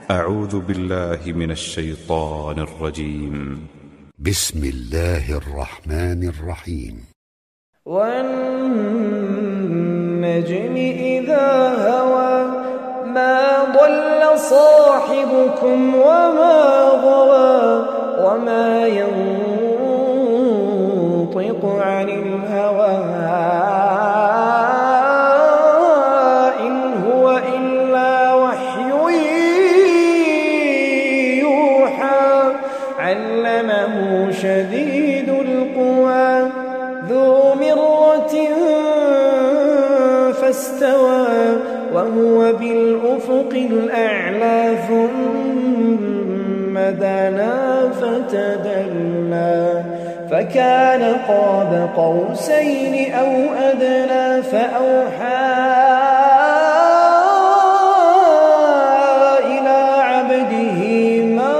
أعوذ بالله من الشيطان الرجيم. بسم الله الرحمن الرحيم. والنجم إذا هوى ما ضل صاحبكم وما غوى وما ينطق عن الهوى إن هو إلا وحي يوحى علمه شديد القوى ذو مرة فاستوى وهو بالأفق الأعلى ثم دنا فتدلى فكان قاب قوسين أو أدنى فأوحى إلى عبده ما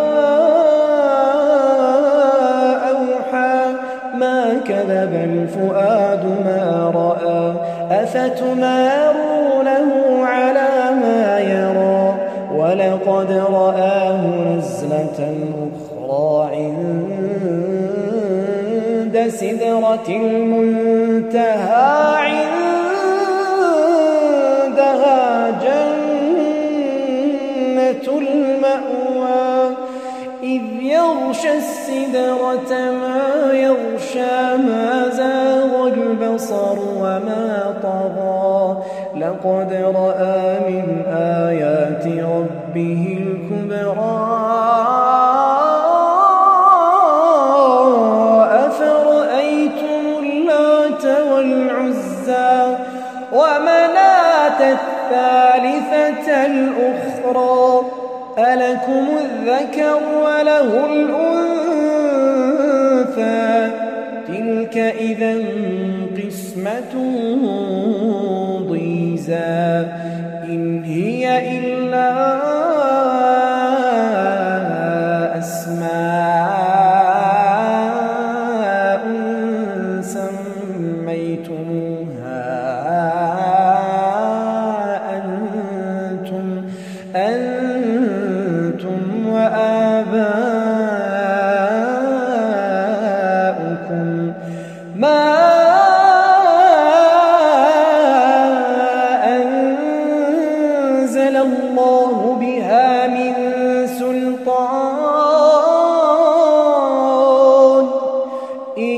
أوحى ما كذب الفؤاد ما رأى أفتمارونه على ما يرى ولقد رآه نزلة أخرى عند سدرة المنتهى عندها جنة المأوى إذ يغشى السدرة ما يغشى ما زاغ البصر وما طغى لقد رأى من آيات ربه الكبرى أفرأيتم اللات والعزى ومناة الثالثة الأخرى ألكم الذكر وله الأنثى تلك إذا قسمة ضيزى إن هي إلا أسماء سميتموها أنتم وآباؤكم ما أنزل الله بها من سلطان إن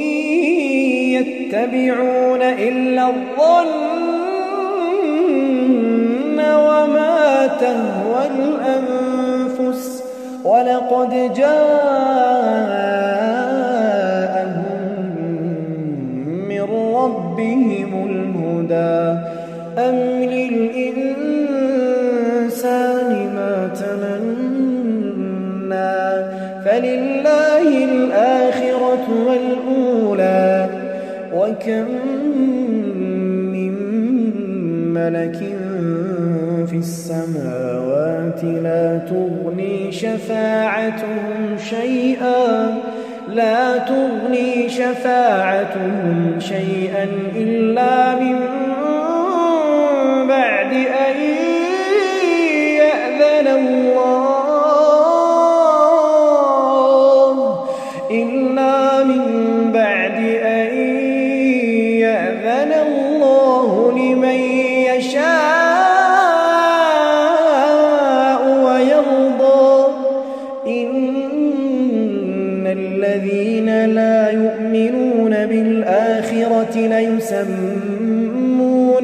يتبعون إلا الظن وما تهوى الأنفس ولقد جاءهم من ربهم الهدى أم للإنسان ما تمنى فلله الآخرة والأولى وكم من ملك في السماوات لا تغني شفاعتهم شيئا إلا من بعد أن يأذن الله لمن يشاء ويرضى إن الذين لا يؤمنون بالآخرة ليسمون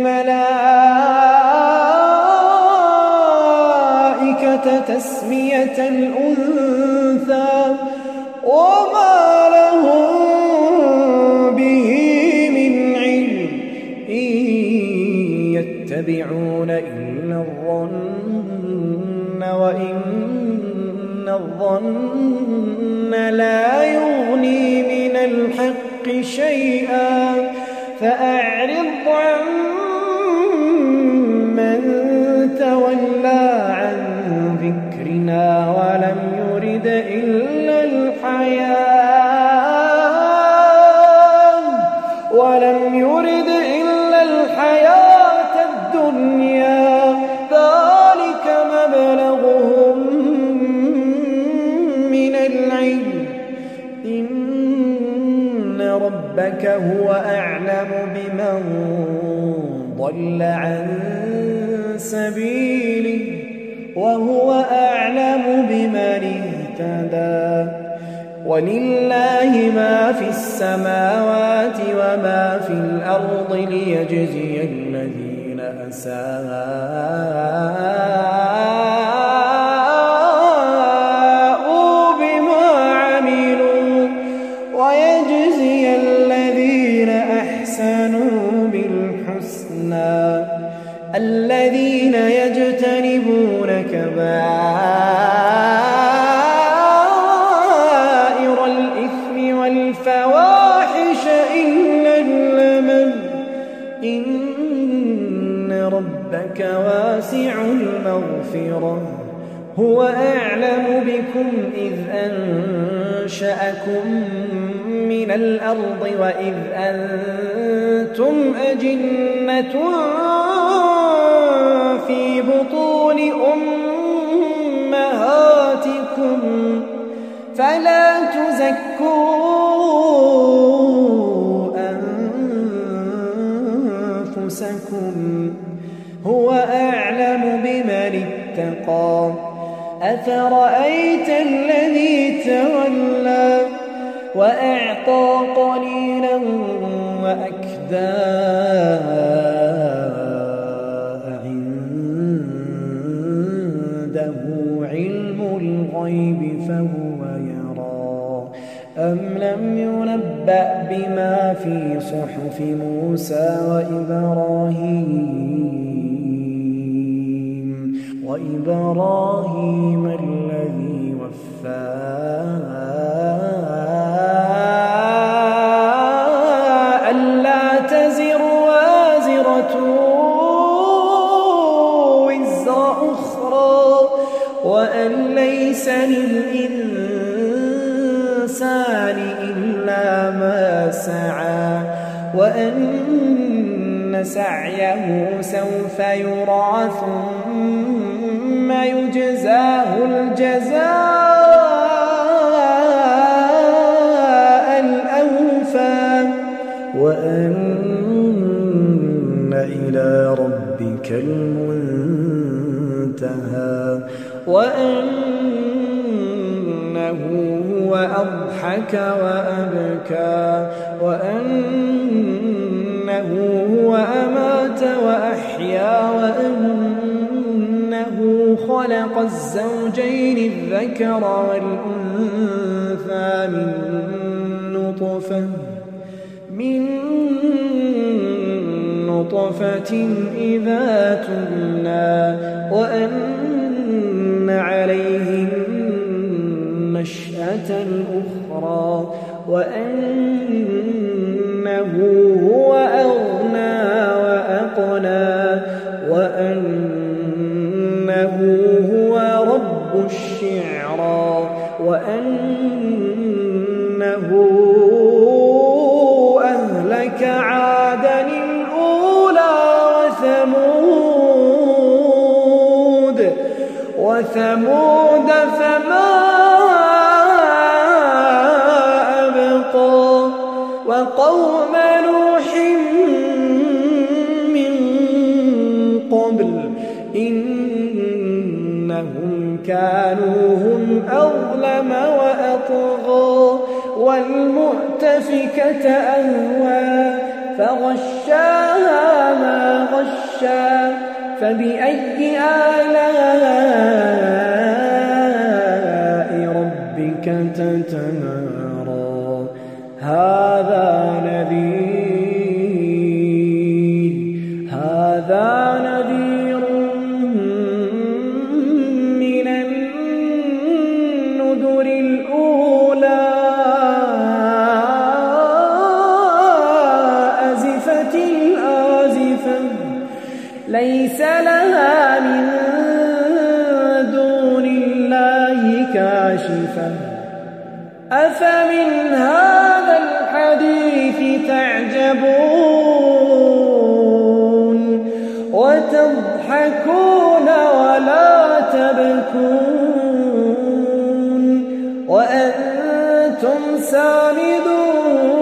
الملائكة تسمية الأنثى وما لهم به من علم إن يتبعون إلا الظن وإن الظن لا يغني من الحق شيئا فأعرض عن من تولى عن ذكرنا ولم يرد إلا الحياة الدنيا ذلك مبلغ ربك هو أعلم بمن ضل عن سبيله وهو أعلم بمن اهتدى ولله ما في السماوات وما في الأرض ليجزي الذين أساءوا بما عملوا ويجزي الذين أحسنوا بالحسنى الذين يجتنبون كبائر الإثم والفواحش إلا اللمم إن ربك واسع المغفرة هو أعلم بكم إذ أنشأكم من الأرض وإذ أنتم أجنة في بطون أمهاتكم فلا تزكوا أنفسكم هو أعلم بمن اتقى أفرأيت الذي تولى وأعطى قليلا وأكدى عنده علم الغيب فهو يرى أم لم ينبأ بما في صحف موسى وإبراهيم الذي وفى ألا تزر وازرة وزر أخرى وأن ليس للإنسان إلا ما سعى وأن سعيه سوف يرى ثم يجزاه الجزاء الأوفى وأن إلى ربك المنتهى وأنه هو أضحك وأبكى وأنه هو أمات وأحيا وأنه خلق الزوجين الذكر والأنثى من نطفة إذا تمنى وأن عليه النشأة الأخرى وأنه هو أغنى وأقنى وأنه هو رب الشعرى وأنه أهلك عادا الأولى وثمود فما أبقى وقوم نوح من قبل إنهم كانوا هم أظلم وأطغى والمؤتفكة أهوى فغشاها ما غشى فبأي آلاء ربك تتمارى هذا نذير من النذر الأولى أزفت الآزفة ليس لها من دون الله كاشفة أفمن هذا الحديث تعجبون وتضحكون ولا تبكون وأنتم سامدون